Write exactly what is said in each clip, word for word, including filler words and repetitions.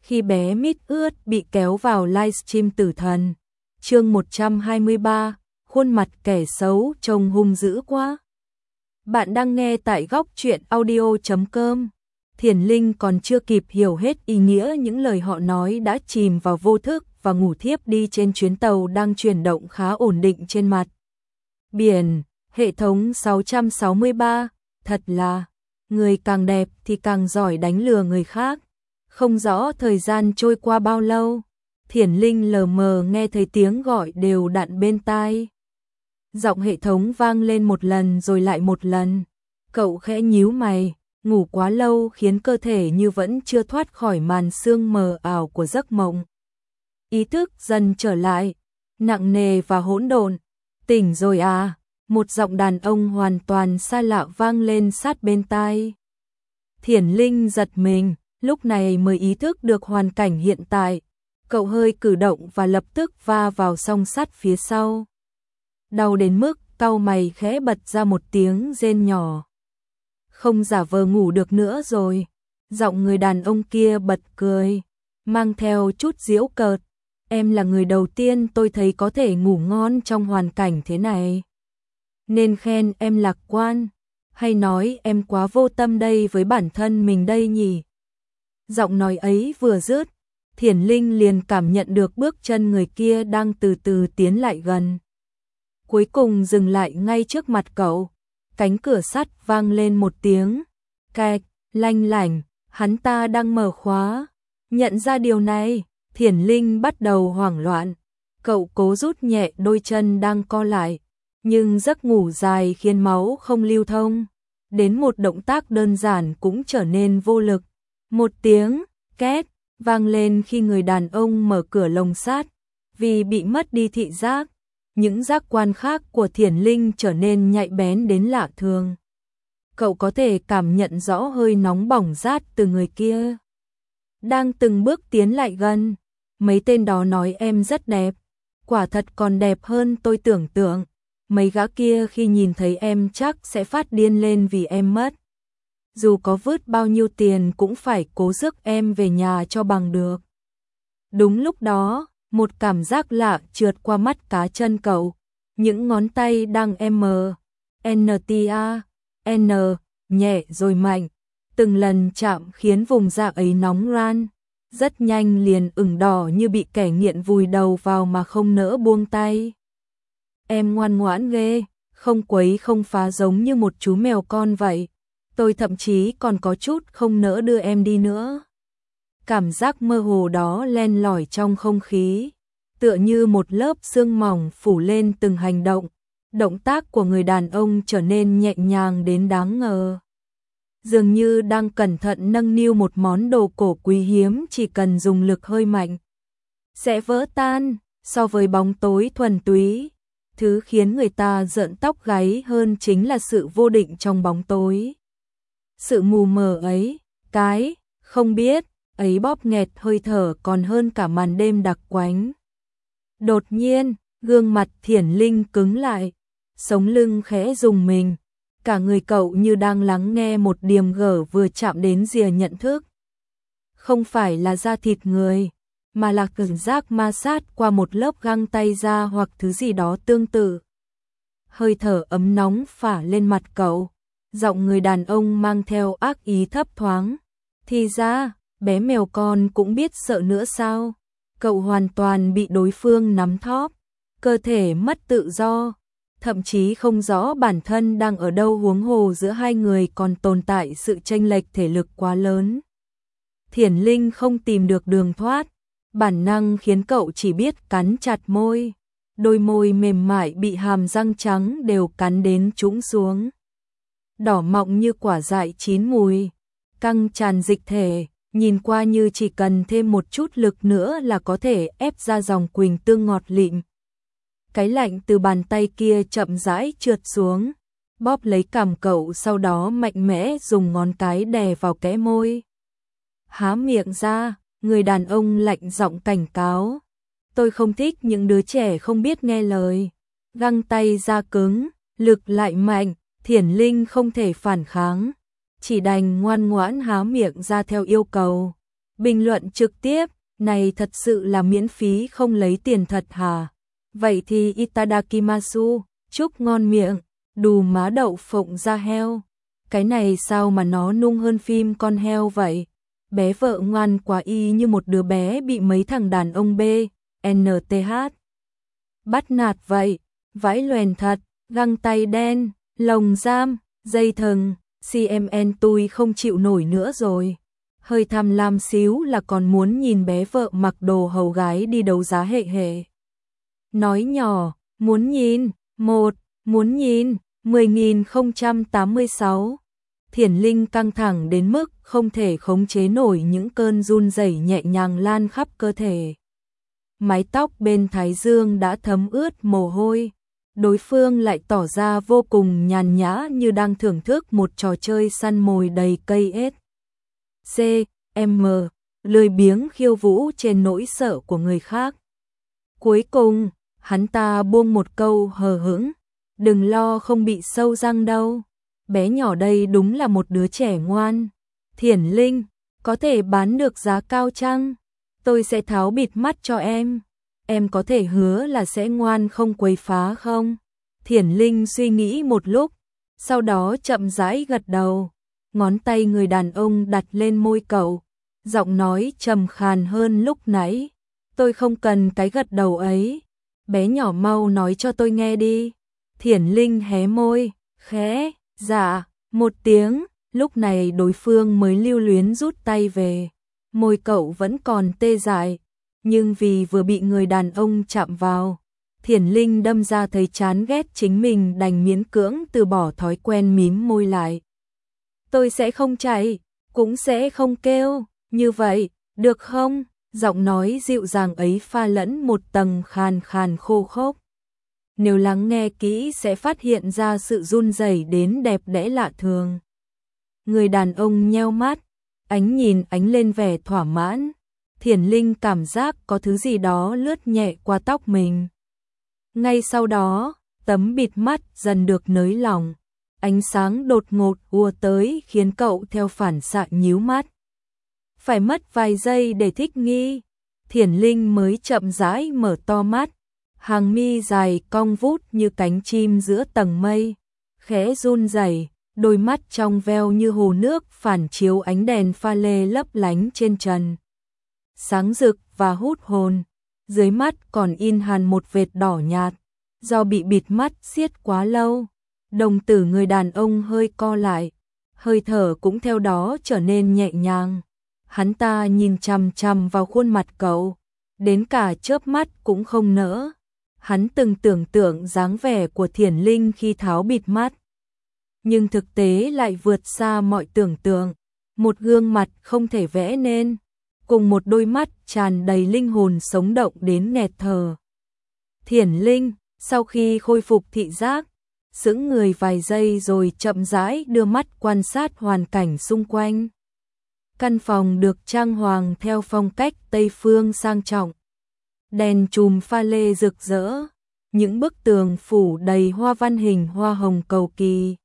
khi bé mít ướt bị kéo vào livestream tử thần. Chương một trăm hai mươi ba, khuôn mặt kẻ xấu trông hung dữ quá. Bạn đang nghe tại góc truyện audio chấm com. Thiền Linh còn chưa kịp hiểu hết ý nghĩa những lời họ nói đã chìm vào vô thức và ngủ thiếp đi trên chuyến tàu đang chuyển động khá ổn định trên mặt biển. Hệ thống sáu trăm sáu mươi ba, thật là, người càng đẹp thì càng giỏi đánh lừa người khác. Không rõ thời gian trôi qua bao lâu, Thiền Linh lờ mờ nghe thấy tiếng gọi đều đặn bên tai. Giọng hệ thống vang lên một lần rồi lại một lần. Cậu khẽ nhíu mày, ngủ quá lâu khiến cơ thể như vẫn chưa thoát khỏi màn sương mờ ảo của giấc mộng. Ý thức dần trở lại, nặng nề và hỗn độn. Tỉnh rồi à? Một giọng đàn ông hoàn toàn xa lạ vang lên sát bên tai. Thiền Linh giật mình, lúc này mới ý thức được hoàn cảnh hiện tại. Cậu hơi cử động và lập tức va vào song sắt phía sau. Đau đến mức cau mày khẽ bật ra một tiếng rên nhỏ. Không giả vờ ngủ được nữa rồi. Giọng người đàn ông kia bật cười, mang theo chút giễu cợt. Em là người đầu tiên tôi thấy có thể ngủ ngon trong hoàn cảnh thế này. Nên khen em lạc quan, hay nói em quá vô tâm đây với bản thân mình đây nhỉ? Giọng nói ấy vừa dứt, Thiền Linh liền cảm nhận được bước chân người kia đang từ từ tiến lại gần. Cuối cùng dừng lại ngay trước mặt cậu. Cánh cửa sắt vang lên một tiếng kẹt, lanh lảnh, hắn ta đang mở khóa. Nhận ra điều này, Thiền Linh bắt đầu hoảng loạn. Cậu cố rút nhẹ đôi chân đang co lại, nhưng giấc ngủ dài khiến máu không lưu thông. Đến một động tác đơn giản cũng trở nên vô lực. Một tiếng két vang lên khi người đàn ông mở cửa lồng sắt. Vì bị mất đi thị giác, những giác quan khác của Thiền Linh trở nên nhạy bén đến lạ thường. Cậu có thể cảm nhận rõ hơi nóng bỏng rát từ người kia đang từng bước tiến lại gần. Mấy tên đó nói em rất đẹp, quả thật còn đẹp hơn tôi tưởng tượng. Mấy gã kia khi nhìn thấy em chắc sẽ phát điên lên vì em mất. Dù có vứt bao nhiêu tiền cũng phải cố rước em về nhà cho bằng được. Đúng lúc đó, một cảm giác lạ trượt qua mắt cá chân cậu. Những ngón tay đang M, N T A, N, nhẹ rồi mạnh. Từng lần chạm khiến vùng da ấy nóng ran. Rất nhanh liền ửng đỏ như bị kẻ nghiện vùi đầu vào mà không nỡ buông tay. Em ngoan ngoãn ghê, không quấy không phá giống như một chú mèo con vậy. Tôi thậm chí còn có chút không nỡ đưa em đi nữa. Cảm giác mơ hồ đó len lỏi trong không khí, tựa như một lớp sương mỏng phủ lên từng hành động. Động tác của người đàn ông trở nên nhẹ nhàng đến đáng ngờ. Dường như đang cẩn thận nâng niu một món đồ cổ quý hiếm, chỉ cần dùng lực hơi mạnh sẽ vỡ tan. So với bóng tối thuần túy, thứ khiến người ta rợn tóc gáy hơn chính là sự vô định trong bóng tối. Sự mù mờ ấy, cái không biết ấy bóp nghẹt hơi thở còn hơn cả màn đêm đặc quánh. Đột nhiên, gương mặt Thiền Linh cứng lại, sống lưng khẽ rùng mình. Cả người cậu như đang lắng nghe một điềm gở vừa chạm đến rìa nhận thức. Không phải là da thịt người, mà là cảm giác ma sát qua một lớp găng tay da hoặc thứ gì đó tương tự. Hơi thở ấm nóng phả lên mặt cậu. Giọng người đàn ông mang theo ác ý thấp thoáng. Thì ra, bé mèo con cũng biết sợ nữa sao? Cậu hoàn toàn bị đối phương nắm thóp, cơ thể mất tự do, thậm chí không rõ bản thân đang ở đâu, huống hồ giữa hai người còn tồn tại sự chênh lệch thể lực quá lớn. Thiền Linh không tìm được đường thoát, bản năng khiến cậu chỉ biết cắn chặt môi. Đôi môi mềm mại bị hàm răng trắng đều cắn đến trũng xuống. Đỏ mọng như quả dại chín mùi, căng tràn dịch thể, nhìn qua như chỉ cần thêm một chút lực nữa là có thể ép ra dòng quỳnh tương ngọt lịm. Cái lạnh từ bàn tay kia chậm rãi trượt xuống, bóp lấy cằm cậu, sau đó mạnh mẽ dùng ngón cái đè vào kẽ môi. Há miệng ra, người đàn ông lạnh giọng cảnh cáo. Tôi không thích những đứa trẻ không biết nghe lời. Găng tay da cứng, lực lại mạnh, Thiền Linh không thể phản kháng, chỉ đành ngoan ngoãn há miệng ra theo yêu cầu. Bình luận trực tiếp, này thật sự là miễn phí không lấy tiền thật hả? Vậy thì itadakimasu, chúc ngon miệng, đù má đậu phộng da heo. Cái này sao mà nó nung hơn phim con heo vậy? Bé vợ ngoan quá y như một đứa bé bị mấy thằng đàn ông B, en tê hát. Bắt nạt vậy, vãi loèn thật, găng tay đen, lồng giam, dây thừng, xê em en tôi không chịu nổi nữa rồi. Hơi tham lam xíu là còn muốn nhìn bé vợ mặc đồ hầu gái đi đấu giá hệ hệ. Nói nhỏ, muốn nhìn, một, muốn nhìn, mười nghìn không trăm tám mươi sáu. Thiển Linh căng thẳng đến mức không thể khống chế nổi những cơn run rẩy nhẹ nhàng lan khắp cơ thể. Mái tóc bên thái dương đã thấm ướt mồ hôi. Đối phương lại tỏ ra vô cùng nhàn nhã như đang thưởng thức một trò chơi săn mồi đầy cây ếch. C, M, lười biếng khiêu vũ trên nỗi sợ của người khác. Cuối cùng, hắn ta buông một câu hờ hững, đừng lo không bị sâu răng đâu. Bé nhỏ đây đúng là một đứa trẻ ngoan. Thiển Linh, có thể bán được giá cao chăng? Tôi sẽ tháo bịt mắt cho em. Em có thể hứa là sẽ ngoan không quấy phá không? Thiển Linh suy nghĩ một lúc, sau đó chậm rãi gật đầu. Ngón tay người đàn ông đặt lên môi cậu, giọng nói trầm khàn hơn lúc nãy. Tôi không cần cái gật đầu ấy. Bé nhỏ mau nói cho tôi nghe đi. Thiển Linh hé môi, khẽ, dạ, một tiếng. Lúc này đối phương mới lưu luyến rút tay về. Môi cậu vẫn còn tê dại, nhưng vì vừa bị người đàn ông chạm vào, Thiển Linh đâm ra thấy chán ghét chính mình đành miễn cưỡng từ bỏ thói quen mím môi lại. Tôi sẽ không chạy, cũng sẽ không kêu, như vậy, được không? Giọng nói dịu dàng ấy pha lẫn một tầng khàn khàn khô khốc. Nếu lắng nghe kỹ sẽ phát hiện ra sự run rẩy đến đẹp đẽ lạ thường. Người đàn ông nheo mắt, ánh nhìn ánh lên vẻ thỏa mãn. Thiển Linh cảm giác có thứ gì đó lướt nhẹ qua tóc mình. Ngay sau đó, tấm bịt mắt dần được nới lỏng. Ánh sáng đột ngột ùa tới khiến cậu theo phản xạ nhíu mắt. Phải mất vài giây để thích nghi, Thiển Linh mới chậm rãi mở to mắt. Hàng mi dài cong vút như cánh chim giữa tầng mây, khẽ run rẩy, đôi mắt trong veo như hồ nước phản chiếu ánh đèn pha lê lấp lánh trên trần. Sáng rực và hút hồn, dưới mắt còn in hằn một vệt đỏ nhạt, do bị bịt mắt siết quá lâu. Đồng tử người đàn ông hơi co lại, hơi thở cũng theo đó trở nên nhẹ nhàng. Hắn ta nhìn chằm chằm vào khuôn mặt cậu, đến cả chớp mắt cũng không nỡ. Hắn từng tưởng tượng dáng vẻ của Thiển Linh khi tháo bịt mắt, nhưng thực tế lại vượt xa mọi tưởng tượng. Một gương mặt không thể vẽ nên, cùng một đôi mắt tràn đầy linh hồn sống động đến nghẹt thở. Thiển Linh, sau khi khôi phục thị giác, sững người vài giây rồi chậm rãi đưa mắt quan sát hoàn cảnh xung quanh. Căn phòng được trang hoàng theo phong cách Tây phương sang trọng. Đèn chùm pha lê rực rỡ, những bức tường phủ đầy hoa văn hình hoa hồng cầu kỳ.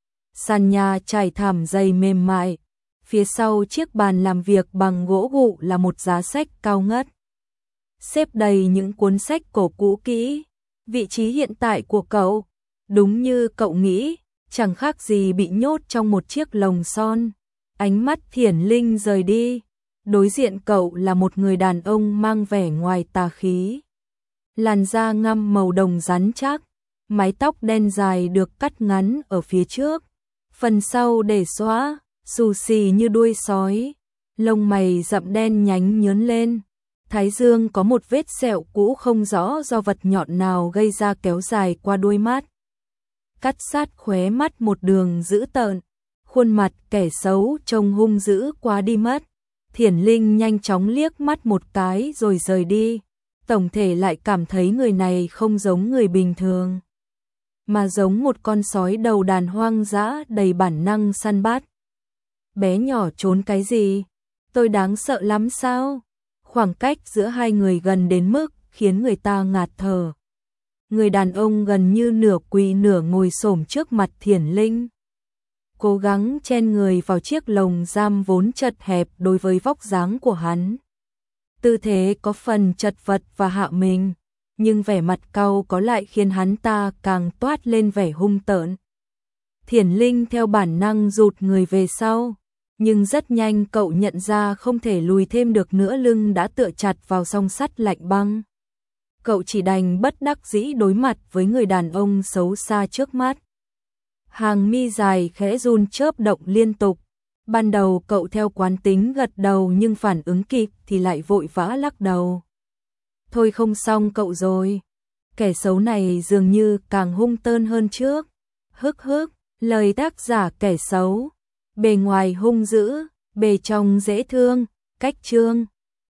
Sàn nhà trải thảm dày mềm mại, phía sau chiếc bàn làm việc bằng gỗ gụ là một giá sách cao ngất. Xếp đầy những cuốn sách cổ cũ kỹ. Vị trí hiện tại của cậu, đúng như cậu nghĩ, chẳng khác gì bị nhốt trong một chiếc lồng son. Ánh mắt Thiển Linh rời đi, đối diện cậu là một người đàn ông mang vẻ ngoài tà khí. Làn da ngăm màu đồng rắn chắc, mái tóc đen dài được cắt ngắn ở phía trước, phần sau để xóa, xù xì như đuôi sói, lông mày rậm đen nhánh nhướn lên. Thái dương có một vết sẹo cũ không rõ do vật nhọn nào gây ra kéo dài qua đuôi mắt. Cắt sát khóe mắt một đường dữ tợn, khuôn mặt kẻ xấu trông hung dữ quá đi mất. Thiển Linh nhanh chóng liếc mắt một cái rồi rời đi. Tổng thể lại cảm thấy người này không giống người bình thường, mà giống một con sói đầu đàn hoang dã đầy bản năng săn bắt. Bé nhỏ trốn cái gì? Tôi đáng sợ lắm sao? Khoảng cách giữa hai người gần đến mức khiến người ta ngạt thở. Người đàn ông gần như nửa quỳ nửa ngồi xổm trước mặt Thiển Linh. cố gắng chen người vào chiếc lồng giam vốn chật hẹp đối với vóc dáng của hắn. Tư thế có phần chật vật và hạ mình, nhưng vẻ mặt cau có lại khiến hắn ta càng toát lên vẻ hung tợn. Thiển Linh theo bản năng rụt người về sau, nhưng rất nhanh cậu nhận ra không thể lùi thêm được nữa, lưng đã tựa chặt vào song sắt lạnh băng. Cậu chỉ đành bất đắc dĩ đối mặt với người đàn ông xấu xa trước mắt. Hàng mi dài khẽ run chớp động liên tục. Ban đầu cậu theo quán tính gật đầu, nhưng phản ứng kịp thì lại vội vã lắc đầu. Thôi không xong cậu rồi. Kẻ xấu này dường như càng hung tơn hơn trước. Hức hức, lời tác giả kẻ xấu. Bề ngoài hung dữ, bề trong dễ thương, cách chương.